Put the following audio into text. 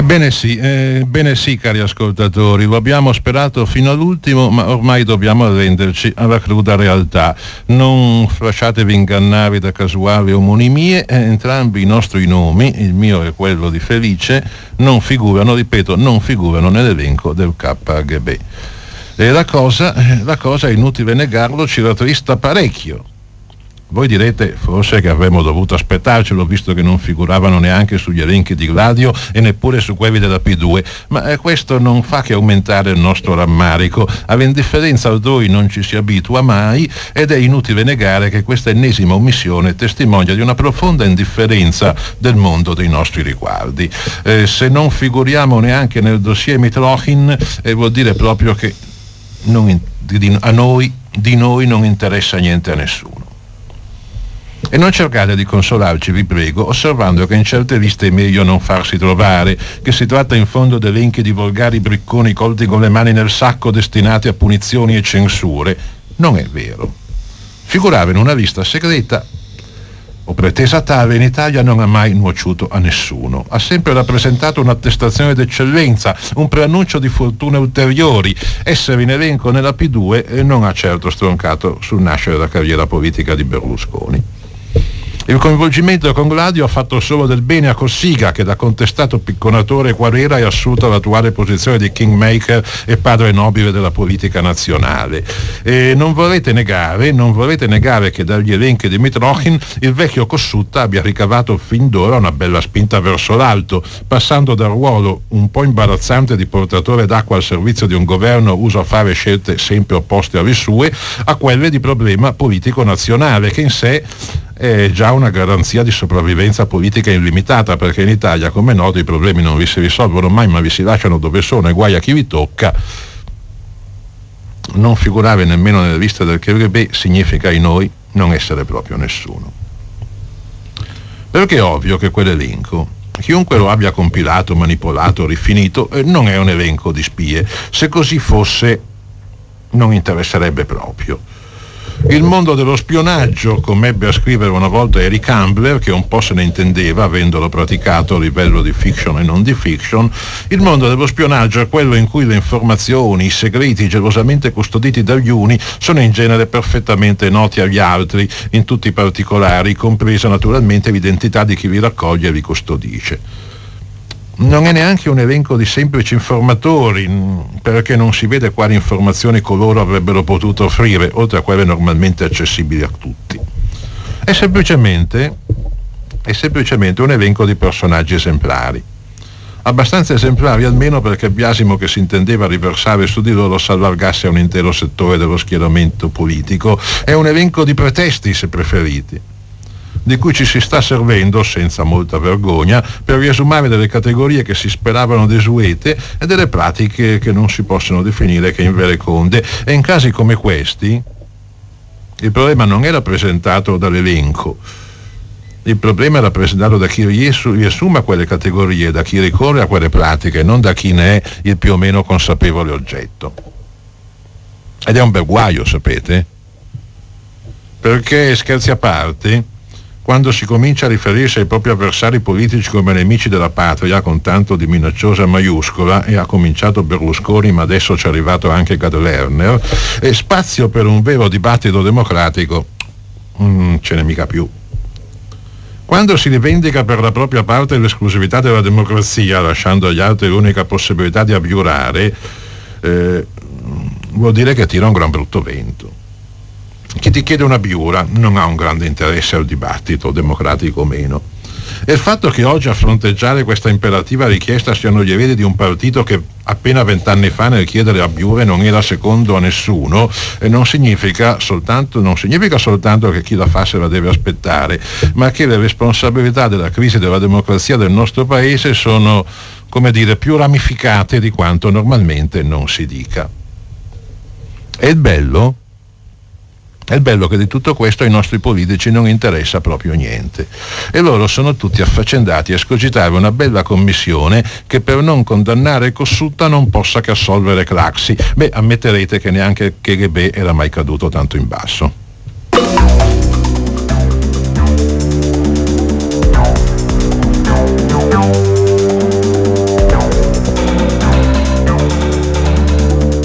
Ebbene sì, cari ascoltatori, lo abbiamo sperato fino all'ultimo, ma ormai dobbiamo arrenderci alla cruda realtà. Non lasciatevi ingannare da casuali omonimie, entrambi i nostri nomi, il mio e quello di Felice, non figurano nell'elenco del KGB. E la cosa, è inutile negarlo, ci rattrista parecchio. Voi direte forse che avremmo dovuto aspettarcelo, visto che non figuravano neanche sugli elenchi di Gladio e neppure su quelli della P2, ma questo non fa che aumentare il nostro rammarico. All'indifferenza altrui non ci si abitua mai, ed è inutile negare che questa ennesima omissione testimonia di una profonda indifferenza del mondo dei nostri riguardi. Se non figuriamo neanche nel dossier Mitrokhin, vuol dire proprio che di noi non interessa niente a nessuno. E non cercate di consolarci, vi prego, osservando che in certe liste è meglio non farsi trovare, che si tratta in fondo di elenchi di volgari bricconi colti con le mani nel sacco destinati a punizioni e censure. Non è vero. Figurare in una lista segreta o pretesa tale in Italia non ha mai nuociuto a nessuno. Ha sempre rappresentato un'attestazione d'eccellenza, un preannuncio di fortune ulteriori. Essere in elenco nella P2 non ha certo stroncato sul nascere la carriera politica di Berlusconi. Il coinvolgimento con Gladio ha fatto solo del bene a Cossiga, che da contestato picconatore Quagliera è assunto l'attuale posizione di kingmaker e padre nobile della politica nazionale. E non volete negare che dagli elenchi di Mitrokhin il vecchio Cossutta abbia ricavato fin d'ora una bella spinta verso l'alto, passando dal ruolo un po' imbarazzante di portatore d'acqua al servizio di un governo uso a fare scelte sempre opposte alle sue, a quelle di problema politico nazionale, che in sé è già una garanzia di sopravvivenza politica illimitata, perché in Italia, come noto, i problemi non vi si risolvono mai, ma vi si lasciano dove sono e guai a chi vi tocca. Non figurare nemmeno nelle liste del KGB significa in noi non essere proprio nessuno. Perché è ovvio che quell'elenco, chiunque lo abbia compilato, manipolato, rifinito, non è un elenco di spie. Se così fosse, non interesserebbe proprio. Il mondo dello spionaggio, come ebbe a scrivere una volta Eric Ambler, che un po' se ne intendeva avendolo praticato a livello di fiction e non di fiction, il mondo dello spionaggio è quello in cui le informazioni, i segreti gelosamente custoditi dagli uni sono in genere perfettamente noti agli altri, in tutti i particolari, compresa naturalmente l'identità di chi li raccoglie e li custodisce. Non è neanche un elenco di semplici informatori, perché non si vede quali informazioni coloro avrebbero potuto offrire, oltre a quelle normalmente accessibili a tutti. È semplicemente un elenco di personaggi esemplari. Abbastanza esemplari almeno perché il biasimo che si intendeva riversare su di loro s'allargasse a un intero settore dello schieramento politico. È un elenco di pretesti, se preferiti, di cui ci si sta servendo senza molta vergogna per riesumare delle categorie che si speravano desuete e delle pratiche che non si possono definire che invereconde. E in casi come questi il problema non è rappresentato dall'elenco, il problema è rappresentato da chi riesuma quelle categorie, da chi ricorre a quelle pratiche, non da chi ne è il più o meno consapevole oggetto. Ed è un bel guaio, sapete? Perché, scherzi a parte, quando si comincia a riferirsi ai propri avversari politici come nemici della patria con tanto di minacciosa maiuscola, e ha cominciato Berlusconi ma adesso ci è arrivato anche Gad Lerner, e spazio per un vero dibattito democratico ce n'è mica più. Quando si rivendica per la propria parte l'esclusività della democrazia, lasciando agli altri l'unica possibilità di abiurare, vuol dire che tira un gran brutto vento. Chi ti chiede una biura non ha un grande interesse al dibattito, democratico o meno. E il fatto che oggi a fronteggiare questa imperativa richiesta siano gli eredi di un partito che appena 20 anni fa nel chiedere a biure non era secondo a nessuno, non significa soltanto che chi la fa se la deve aspettare, ma che le responsabilità della crisi della democrazia del nostro paese sono, come dire, più ramificate di quanto normalmente non si dica. E il bello che di tutto questo ai nostri politici non interessa proprio niente, e loro sono tutti affaccendati a escogitare una bella commissione che per non condannare Cossutta non possa che assolvere Craxi. Ammetterete che neanche il KGB era mai caduto tanto in basso.